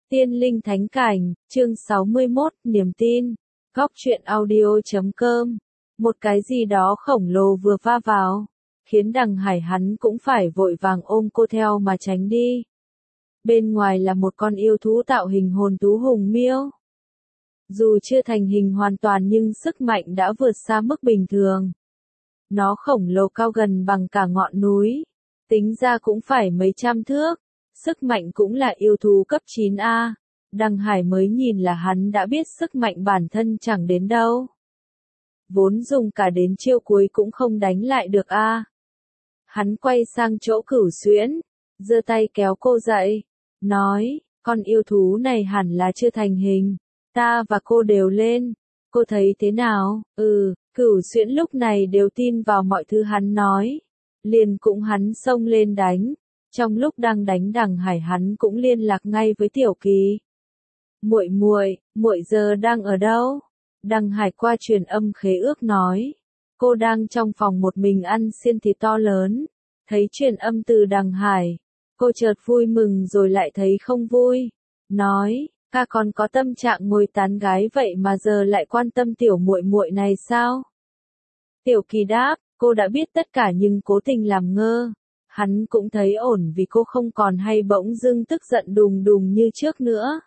Tiên linh thánh cảnh, chương 61, niềm tin. Góc truyện audio.com. Một cái gì đó khổng lồ vừa va vào, khiến Đằng Hải hắn cũng phải vội vàng ôm cô theo mà tránh đi. Bên ngoài là một con yêu thú tạo hình hồn thú hùng miêu. Dù chưa thành hình hoàn toàn nhưng sức mạnh đã vượt xa mức bình thường. Nó khổng lồ cao gần bằng cả ngọn núi, tính ra cũng phải mấy trăm thước. Sức mạnh cũng là yêu thú cấp 9A. Đằng Hải mới nhìn là hắn đã biết sức mạnh bản thân chẳng đến đâu. Vốn dùng cả đến chiêu cuối cũng không đánh lại được a. Hắn quay sang chỗ Cửu Xuyễn, giơ tay kéo cô dậy, nói, con yêu thú này hẳn là chưa thành hình, ta và cô đều lên, cô thấy thế nào? Cửu Xuyễn lúc này đều tin vào mọi thứ hắn nói, liền cũng hắn xông lên đánh. Trong lúc đang đánh Đằng Hải hắn cũng liên lạc ngay với Tiểu Kỳ. Muội giờ đang ở đâu? Đằng Hải qua truyền âm khế ước nói. Cô đang trong phòng một mình ăn xiên thịt to lớn. Thấy truyền âm từ Đằng Hải. Cô chợt vui mừng rồi lại thấy không vui. Nói, ca còn có tâm trạng ngồi tán gái vậy mà giờ lại quan tâm tiểu muội này sao? Tiểu Kỳ đáp, cô đã biết tất cả nhưng cố tình làm ngơ. Hắn cũng thấy ổn vì cô không còn hay bỗng dưng tức giận đùng đùng như trước nữa.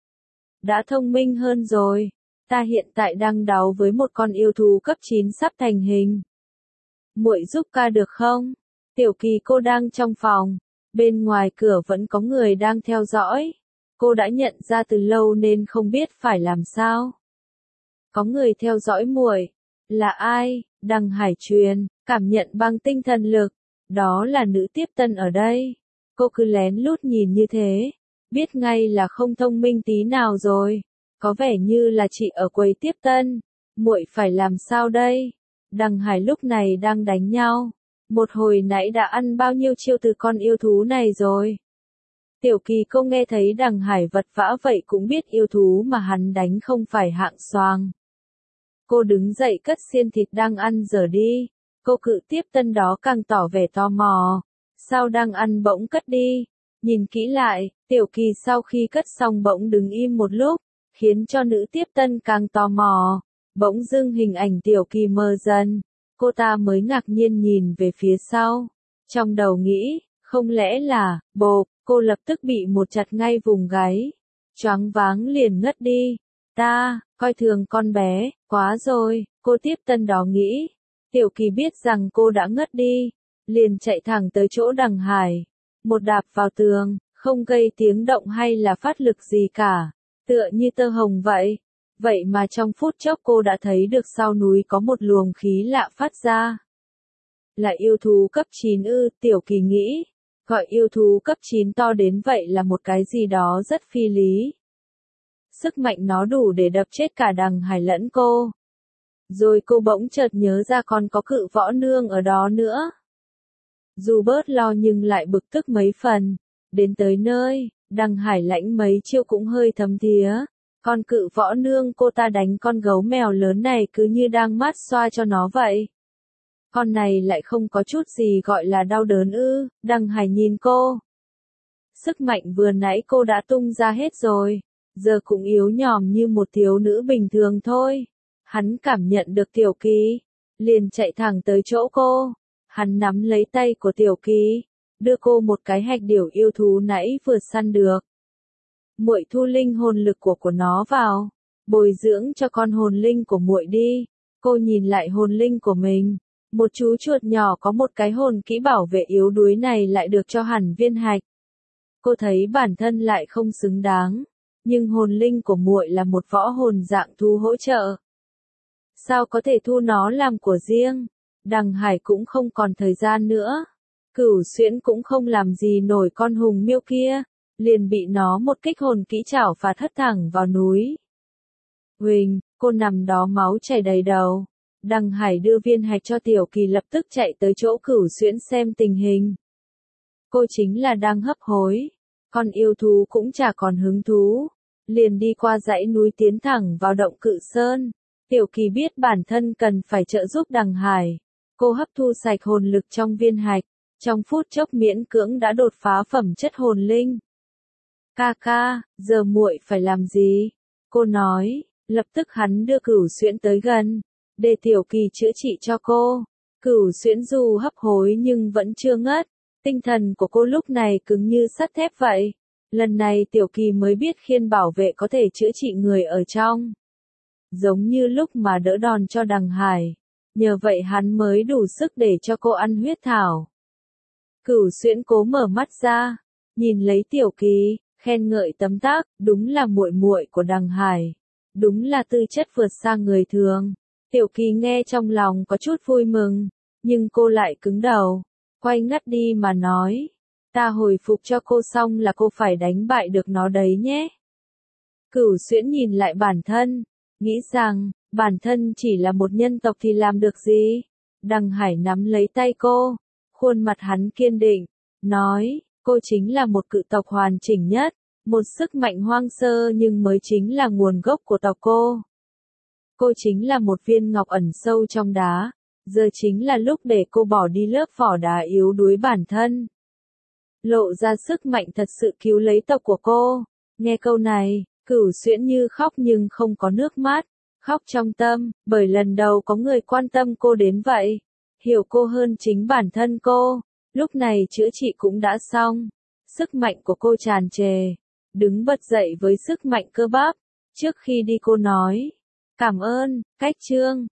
Đã thông minh hơn rồi. Ta hiện tại đang đấu với một con yêu thú cấp 9 sắp thành hình. Muội giúp ca được không? Tiểu Kỳ cô đang trong phòng. Bên ngoài cửa vẫn có người đang theo dõi. Cô đã nhận ra từ lâu nên không biết phải làm sao. Có người theo dõi muội. Là ai? Đằng Hải truyền, cảm nhận bằng tinh thần lực. Đó là nữ tiếp tân ở đây. Cô cứ lén lút nhìn như thế, biết ngay là không thông minh tí nào rồi. Có vẻ như là chị ở quầy tiếp tân. Muội phải làm sao đây? Đằng Hải lúc này đang đánh nhau. Một hồi nãy đã ăn bao nhiêu chiêu từ con yêu thú này rồi. Tiểu Kỳ cô nghe thấy Đằng Hải vật vã vậy cũng biết yêu thú mà hắn đánh không phải hạng xoàng. Cô đứng dậy cất xiên thịt đang ăn dở đi. Cô cự tiếp tân đó càng tỏ vẻ tò mò. Sao đang ăn bỗng cất đi? Nhìn kỹ lại, Tiểu Kỳ sau khi cất xong bỗng đứng im một lúc, khiến cho nữ tiếp tân càng tò mò. Bỗng dưng hình ảnh Tiểu Kỳ mờ dần. Cô ta mới ngạc nhiên nhìn về phía sau. Trong đầu nghĩ, không lẽ là, bộp, cô lập tức bị một chặt ngay vùng gáy. Choáng váng liền ngất đi. Ta, coi thường con bé, quá rồi, cô tiếp tân đó nghĩ. Tiểu Kỳ biết rằng cô đã ngất đi, liền chạy thẳng tới chỗ Đằng Hải. Một đạp vào tường, không gây tiếng động hay là phát lực gì cả, tựa như tơ hồng vậy. Vậy mà trong phút chốc cô đã thấy được sau núi có một luồng khí lạ phát ra. Là yêu thú cấp 9 ư? Tiểu Kỳ nghĩ, gọi yêu thú cấp 9 to đến vậy là một cái gì đó rất phi lý. Sức mạnh nó đủ để đập chết cả Đằng Hải lẫn cô. Rồi cô bỗng chợt nhớ ra còn có Cự Võ Nương ở đó nữa. Dù bớt lo nhưng lại bực tức mấy phần. Đến tới nơi, Đằng Hải lãnh mấy chiêu cũng hơi thấm thía. Con Cự Võ Nương cô ta đánh con gấu mèo lớn này cứ như đang mát xoa cho nó vậy. Con này lại không có chút gì gọi là đau đớn ư? Đằng Hải nhìn cô. Sức mạnh vừa nãy cô đã tung ra hết rồi. Giờ cũng yếu nhòm như một thiếu nữ bình thường thôi. Hắn cảm nhận được Tiểu Kỳ, liền chạy thẳng tới chỗ cô. Hắn nắm lấy tay của Tiểu Kỳ, đưa cô một cái hạch điểu yêu thú nãy vừa săn được. Muội thu linh hồn lực của nó vào, bồi dưỡng cho con hồn linh của muội đi. Cô nhìn lại hồn linh của mình, một chú chuột nhỏ có một cái hồn kỹ bảo vệ yếu đuối này lại được cho hẳn viên hạch. Cô thấy bản thân lại không xứng đáng, nhưng hồn linh của muội là một võ hồn dạng thú hỗ trợ. Sao có thể thu nó làm của riêng? Đằng Hải cũng không còn thời gian nữa. Cửu Xuyễn cũng không làm gì nổi con hùng miêu kia, liền bị nó một kích hồn kỹ chảo phạt hất thẳng vào núi. Huỳnh, cô nằm đó máu chảy đầy đầu. Đằng Hải đưa viên hạch cho Tiểu Kỳ lập tức chạy tới chỗ Cửu Xuyễn xem tình hình. Cô chính là đang hấp hối. Con yêu thú cũng chả còn hứng thú. Liền đi qua dãy núi tiến thẳng vào động Cự Sơn. Tiểu Kỳ biết bản thân cần phải trợ giúp Đằng Hải. Cô hấp thu sạch hồn lực trong viên hạch. Trong phút chốc miễn cưỡng đã đột phá phẩm chất hồn linh. Ca ca, giờ muội phải làm gì? Cô nói, lập tức hắn đưa Cửu Xuyễn tới gần, để Tiểu Kỳ chữa trị cho cô. Cửu Xuyễn dù hấp hối nhưng vẫn chưa ngất, tinh thần của cô lúc này cứng như sắt thép vậy. Lần này Tiểu Kỳ mới biết khiên bảo vệ có thể chữa trị người ở trong. Giống như lúc mà đỡ đòn cho Đằng Hải, nhờ vậy hắn mới đủ sức để cho cô ăn huyết thảo. Cửu Xuyễn cố mở mắt ra, nhìn lấy Tiểu Kỳ, khen ngợi tấm tắc, đúng là muội muội của Đằng Hải, đúng là tư chất vượt xa người thường. Tiểu Kỳ nghe trong lòng có chút vui mừng, nhưng cô lại cứng đầu, quay ngắt đi mà nói, ta hồi phục cho cô xong là cô phải đánh bại được nó đấy nhé. Cửu Xuyễn nhìn lại bản thân, nghĩ rằng, bản thân chỉ là một nhân tộc thì làm được gì? Đằng Hải nắm lấy tay cô, khuôn mặt hắn kiên định, nói, cô chính là một cự tộc hoàn chỉnh nhất, một sức mạnh hoang sơ nhưng mới chính là nguồn gốc của tộc cô. Cô chính là một viên ngọc ẩn sâu trong đá, giờ chính là lúc để cô bỏ đi lớp vỏ đá yếu đuối bản thân. Lộ ra sức mạnh thật sự cứu lấy tộc của cô. Nghe câu này, Cửu Xuyễn như khóc nhưng không có nước mắt, khóc trong tâm, bởi lần đầu có người quan tâm cô đến vậy, hiểu cô hơn chính bản thân cô. Lúc này chữa trị cũng đã xong, sức mạnh của cô tràn trề, đứng bật dậy với sức mạnh cơ bắp. Trước khi đi cô nói, cảm ơn, Cách Trương.